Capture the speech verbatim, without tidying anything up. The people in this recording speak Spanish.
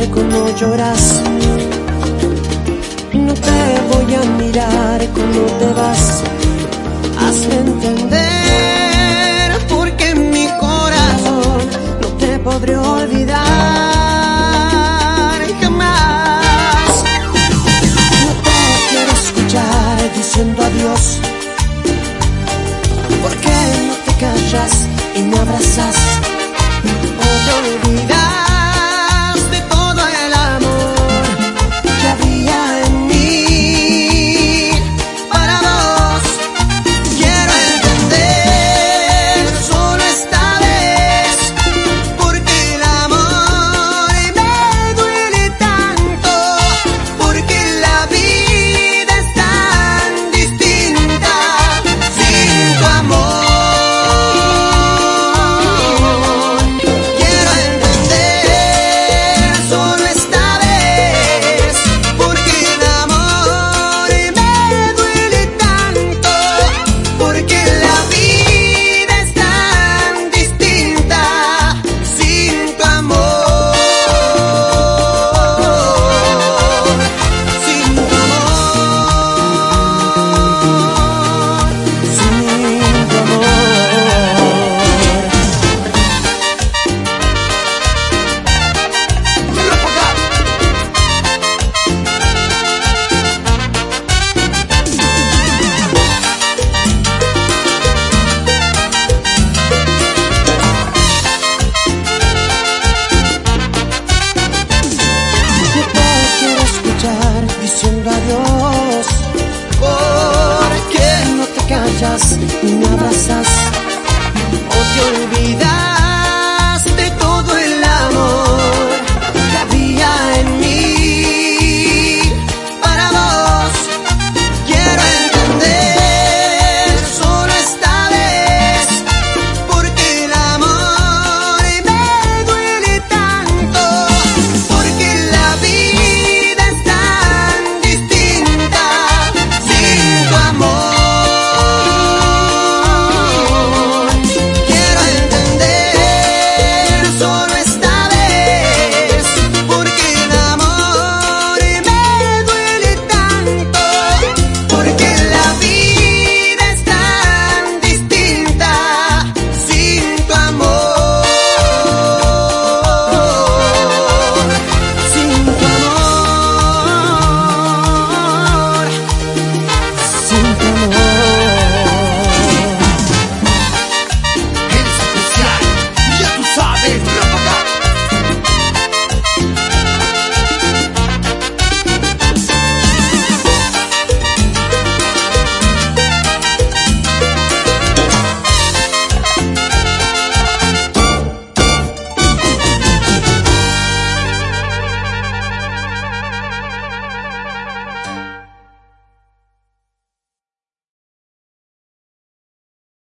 cuando lloras. No te voy a mirar cuando te vas. Hazme entender, porque en mi corazón no te podré olvidar jamás. No te quiero escuchar diciendo adiós. ¿Por qué no te callas y me abrazas?